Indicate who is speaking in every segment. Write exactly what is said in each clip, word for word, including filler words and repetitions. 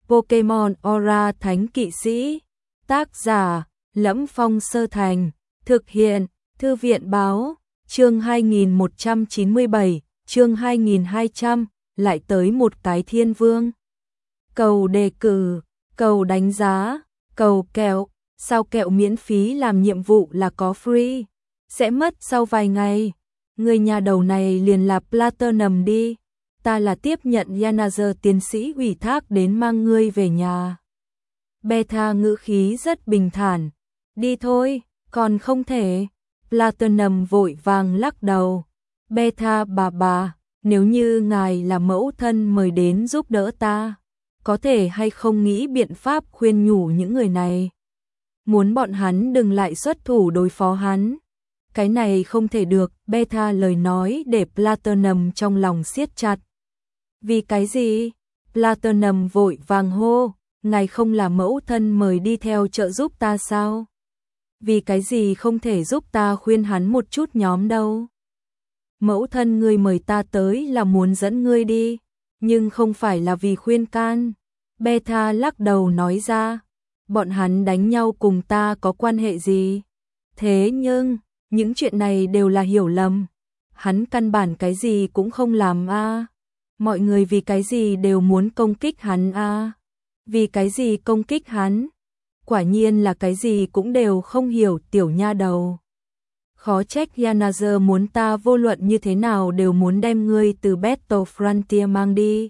Speaker 1: Pokemon Aura Thánh Kỵ Sĩ. Tác giả: Lẫm Phong Sơ Thành. Thực hiện: Thư viện báo. Chương hai nghìn một trăm chín mươi bảy, chương hai nghìn hai trăm, lại tới một cái thiên vương. Cầu đề cử, cầu đánh giá, cầu kẹo, sao kẹo miễn phí làm nhiệm vụ là có free, sẽ mất sau vài ngày. Người nhà đầu này liền là Platinum đi, ta là tiếp nhận Yanager tiến sĩ ủy thác đến mang ngươi về nhà. Beta ngữ khí rất bình thản, đi thôi, còn không thể. Platinum vội vàng lắc đầu. Beta bà bà, nếu như ngài là mẫu thân mời đến giúp đỡ ta, có thể hay không nghĩ biện pháp khuyên nhủ những người này, muốn bọn hắn đừng lại xuất thủ đối phó hắn. Cái này không thể được, Beta lời nói để Platinum trong lòng siết chặt. Vì cái gì? Platinum vội vàng hô, ngài không là mẫu thân mời đi theo trợ giúp ta sao? Vì cái gì không thể giúp ta khuyên hắn một chút nhóm đâu? Mẫu thân ngươi mời ta tới là muốn dẫn ngươi đi, nhưng không phải là vì khuyên can. Beta lắc đầu nói ra, bọn hắn đánh nhau cùng ta có quan hệ gì? Thế nhưng, những chuyện này đều là hiểu lầm. Hắn căn bản cái gì cũng không làm a. À. Mọi người vì cái gì đều muốn công kích hắn a? À. Vì cái gì công kích hắn? Quả nhiên là cái gì cũng đều không hiểu, tiểu nha đầu. Khó trách Yanager muốn ta vô luận như thế nào đều muốn đem ngươi từ Battle Frontier mang đi.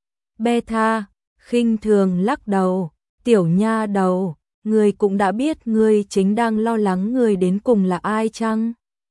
Speaker 1: Beta khinh thường lắc đầu, tiểu nha đầu, ngươi cũng đã biết ngươi chính đang lo lắng ngươi đến cùng là ai chăng?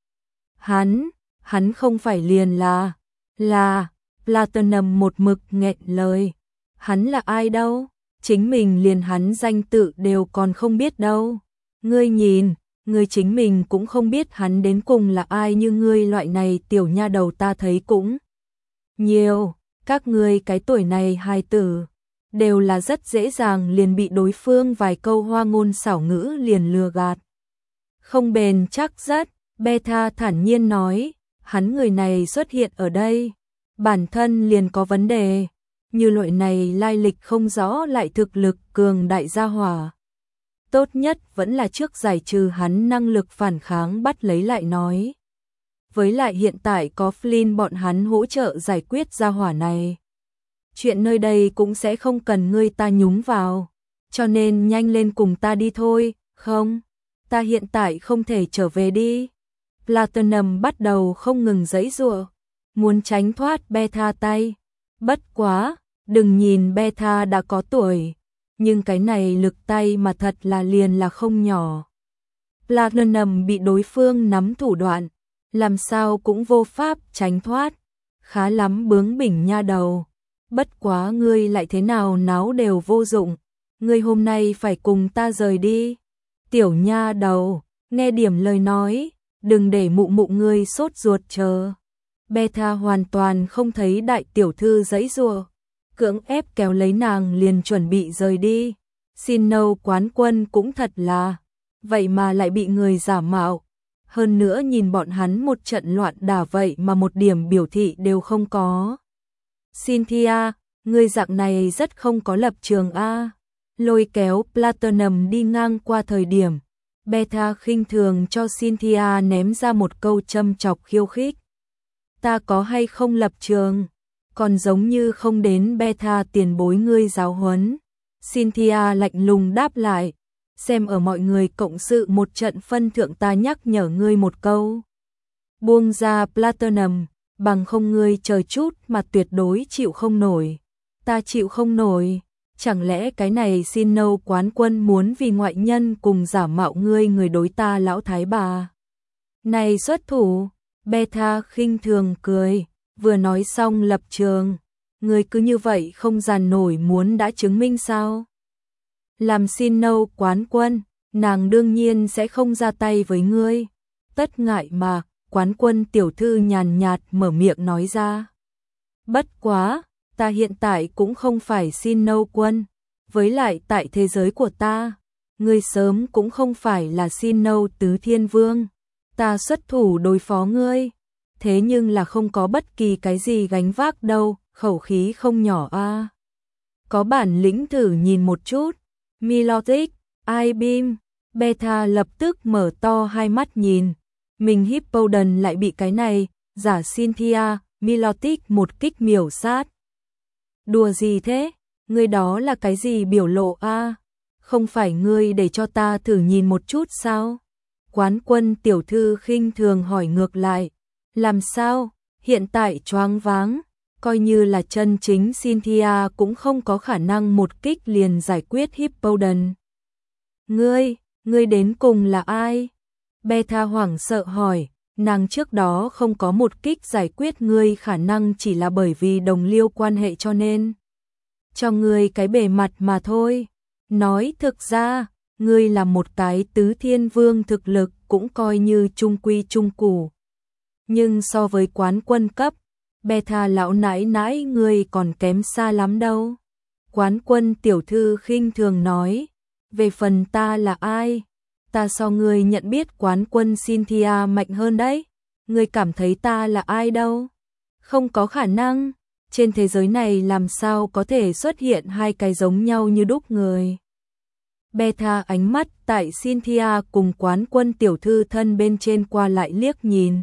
Speaker 1: Hắn, hắn không phải liền là, là, Platinum một mực nghẹn lời. Hắn là ai đâu? Chính mình liền hắn danh tự đều còn không biết đâu. Ngươi nhìn, ngươi chính mình cũng không biết hắn đến cùng là ai, như ngươi loại này tiểu nha đầu ta thấy cũng nhiều. Các ngươi cái tuổi này hài tử, đều là rất dễ dàng liền bị đối phương vài câu hoa ngôn xảo ngữ liền lừa gạt. Không bền chắc rất, Beta thản nhiên nói, hắn người này xuất hiện ở đây, bản thân liền có vấn đề. Như loại này lai lịch không rõ lại thực lực cường đại gia hỏa, tốt nhất vẫn là trước giải trừ hắn năng lực phản kháng bắt lấy lại nói. Với lại hiện tại có Flynn bọn hắn hỗ trợ giải quyết gia hỏa này, chuyện nơi đây cũng sẽ không cần ngươi ta nhúng vào, cho nên nhanh lên cùng ta đi thôi. Không, ta hiện tại không thể trở về đi. Platinum bắt đầu không ngừng giãy giụa, muốn tránh thoát Beta tay. Bất quá, đừng nhìn Beta đã có tuổi, nhưng cái này lực tay mà thật là liền là không nhỏ. Platinum bị đối phương nắm thủ đoạn, làm sao cũng vô pháp tránh thoát. Khá lắm bướng bỉnh nha đầu. Bất quá ngươi lại thế nào náo đều vô dụng. Ngươi hôm nay phải cùng ta rời đi. Tiểu nha đầu, nghe điểm lời nói, đừng để mụ mụ ngươi sốt ruột chờ. Beta hoàn toàn không thấy đại tiểu thư giãy giụa, cưỡng ép kéo lấy nàng liền chuẩn bị rời đi. Xin nâu quán quân cũng thật là, vậy mà lại bị người giả mạo. Hơn nữa nhìn bọn hắn một trận loạn đả vậy mà một điểm biểu thị đều không có. Cynthia, ngươi dạng này rất không có lập trường a. Lôi kéo Platinum đi ngang qua thời điểm, Beta khinh thường cho Cynthia ném ra một câu châm chọc khiêu khích. Ta có hay không lập trường? Còn giống như không đến Beta tiền bối ngươi giáo huấn. Cynthia lạnh lùng đáp lại, xem ở mọi người cộng sự một trận phân thượng ta nhắc nhở ngươi một câu. Buông ra Platinum, bằng không ngươi chờ chút mà tuyệt đối chịu không nổi. Ta chịu không nổi, chẳng lẽ cái này xin nâu quán quân muốn vì ngoại nhân cùng giả mạo ngươi người đối ta lão thái bà này xuất thủ? Beta khinh thường cười, vừa nói xong lập trường, ngươi cứ như vậy không dàn nổi muốn đã chứng minh sao? Làm xin nâu quán quân, nàng đương nhiên sẽ không ra tay với ngươi. Tất ngại mà, quán quân tiểu thư nhàn nhạt mở miệng nói ra. Bất quá, ta hiện tại cũng không phải xin nâu quân, với lại tại thế giới của ta, ngươi sớm cũng không phải là xin nâu tứ thiên vương. Ta xuất thủ đối phó ngươi, thế nhưng là không có bất kỳ cái gì gánh vác đâu, khẩu khí không nhỏ a. có bản lĩnh thử nhìn một chút. Milotic, I-beam, Beta lập tức mở to hai mắt nhìn. Mình Hippowdon lại bị cái này, giả Cynthia, Milotic một kích miểu sát. Đùa gì thế? Ngươi đó là cái gì biểu lộ a? Không phải ngươi để cho ta thử nhìn một chút sao? Quán Quân tiểu thư khinh thường hỏi ngược lại. Làm sao? Hiện tại choáng váng, coi như là chân chính Cynthia cũng không có khả năng một kích liền giải quyết Hippowdon. Ngươi, ngươi đến cùng là ai? Beta hoảng sợ hỏi, nàng trước đó không có một kích giải quyết ngươi khả năng chỉ là bởi vì đồng liêu quan hệ cho nên cho ngươi cái bề mặt mà thôi. Nói thực ra, ngươi là một cái tứ thiên vương thực lực cũng coi như trung quy trung củ. Nhưng so với Quán Quân cấp, Beta lão nãi nãi ngươi còn kém xa lắm đâu. Quán Quân tiểu thư khinh thường nói, về phần ta là ai? Ta so ngươi nhận biết Quán Quân Cynthia mạnh hơn đấy. Ngươi cảm thấy ta là ai đâu? Không có khả năng, trên thế giới này làm sao có thể xuất hiện hai cái giống nhau như đúc người. Beta ánh mắt tại Cynthia cùng Quán Quân tiểu thư thân bên trên qua lại liếc nhìn.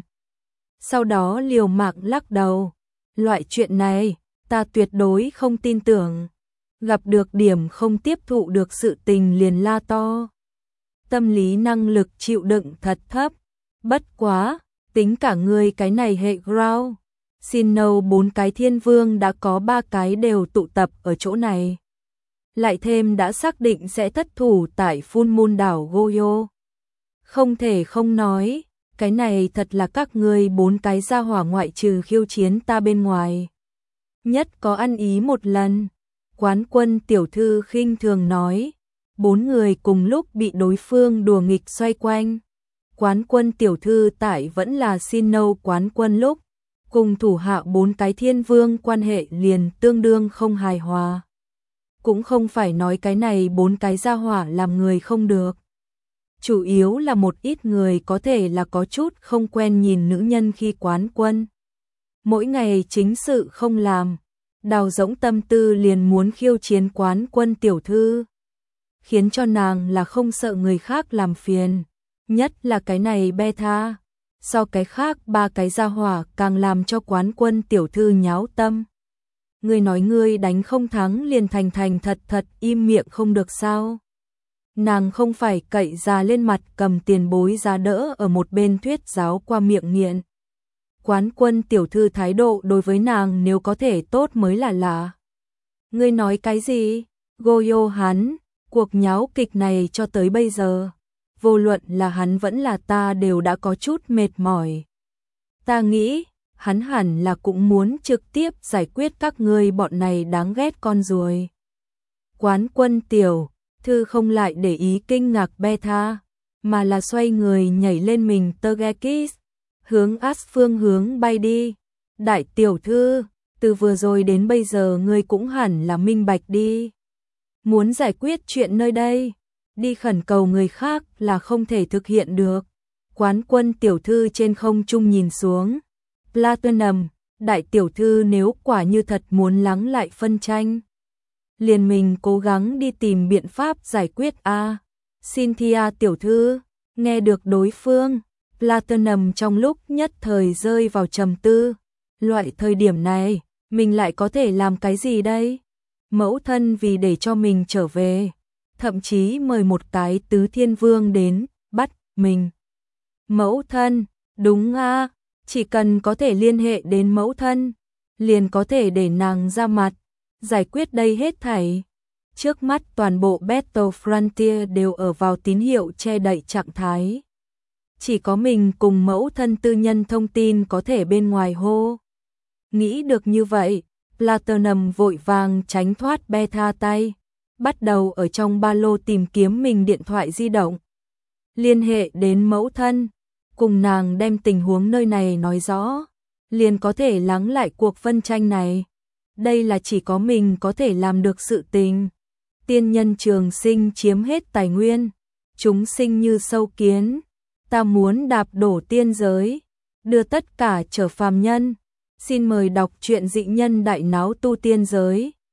Speaker 1: Sau đó liều mạng lắc đầu. Loại chuyện này, ta tuyệt đối không tin tưởng. Gặp được điểm không tiếp thụ được sự tình liền la to. Tâm lý năng lực chịu đựng thật thấp. Bất quá, tính cả ngươi cái này hệ ground. Sinnoh bốn cái thiên vương đã có ba cái đều tụ tập ở chỗ này. Lại thêm đã xác định sẽ thất thủ tại Full Moon đảo Goyo. Không thể không nói, cái này thật là các ngươi bốn cái gia hỏa ngoại trừ khiêu chiến ta bên ngoài. Nhất có ăn ý một lần. Quán Quân tiểu thư khinh thường nói. Bốn người cùng lúc bị đối phương đùa nghịch xoay quanh. Quán Quân tiểu thư tại vẫn là Sinnoh Quán Quân lúc, cùng thủ hạ bốn cái thiên vương quan hệ liền tương đương không hài hòa. Cũng không phải nói cái này bốn cái gia hỏa làm người không được. Chủ yếu là một ít người có thể là có chút không quen nhìn nữ nhân khi Quán Quân. Mỗi ngày chính sự không làm, đào rỗng tâm tư liền muốn khiêu chiến Quán Quân tiểu thư. Khiến cho nàng là không sợ người khác làm phiền. Nhất là cái này Beta. So cái khác ba cái gia hỏa càng làm cho Quán Quân tiểu thư nháo tâm. Ngươi nói ngươi đánh không thắng liền thành thành thật thật im miệng không được sao? Nàng không phải cậy ra lên mặt cầm tiền bối giá đỡ ở một bên thuyết giáo qua miệng nghiện. Quán Quân tiểu thư thái độ đối với nàng nếu có thể tốt mới là lạ. Ngươi nói cái gì? Goyo hắn, cuộc nháo kịch này cho tới bây giờ, vô luận là hắn vẫn là ta đều đã có chút mệt mỏi. Ta nghĩ, hắn hẳn là cũng muốn trực tiếp giải quyết các ngươi bọn này đáng ghét con ruồi. Quán Quân tiểu thư không lại để ý kinh ngạc Beta, mà là xoay người nhảy lên mình Togekiss, hướng As phương hướng bay đi. Đại tiểu thư, từ vừa rồi đến bây giờ ngươi cũng hẳn là minh bạch đi. Muốn giải quyết chuyện nơi đây, đi khẩn cầu người khác là không thể thực hiện được. Quán Quân tiểu thư trên không trung nhìn xuống. Platinum, đại tiểu thư nếu quả như thật muốn lắng lại phân tranh, liền mình cố gắng đi tìm biện pháp giải quyết a. À, Cynthia tiểu thư, nghe được đối phương, Platinum trong lúc nhất thời rơi vào trầm tư. Loại thời điểm này, mình lại có thể làm cái gì đây? Mẫu thân vì để cho mình trở về, thậm chí mời một cái tứ thiên vương đến, bắt mình. Mẫu thân, đúng a, à, chỉ cần có thể liên hệ đến mẫu thân, liền có thể để nàng ra mặt, giải quyết đây hết thảy. Trước mắt toàn bộ Battle Frontier đều ở vào tín hiệu che đậy trạng thái. Chỉ có mình cùng mẫu thân tư nhân thông tin có thể bên ngoài hô. Nghĩ được như vậy, Platinum vội vàng tránh thoát Beta tay, bắt đầu ở trong ba lô tìm kiếm mình điện thoại di động. Liên hệ đến mẫu thân, cùng nàng đem tình huống nơi này nói rõ, liền có thể lắng lại cuộc phân tranh này. Đây là chỉ có mình có thể làm được sự tình. Tiên nhân trường sinh chiếm hết tài nguyên, chúng sinh như sâu kiến. Ta muốn đạp đổ tiên giới, đưa tất cả trở phàm nhân. Xin mời đọc truyện Dị Nhân Đại Náo Tu Tiên Giới.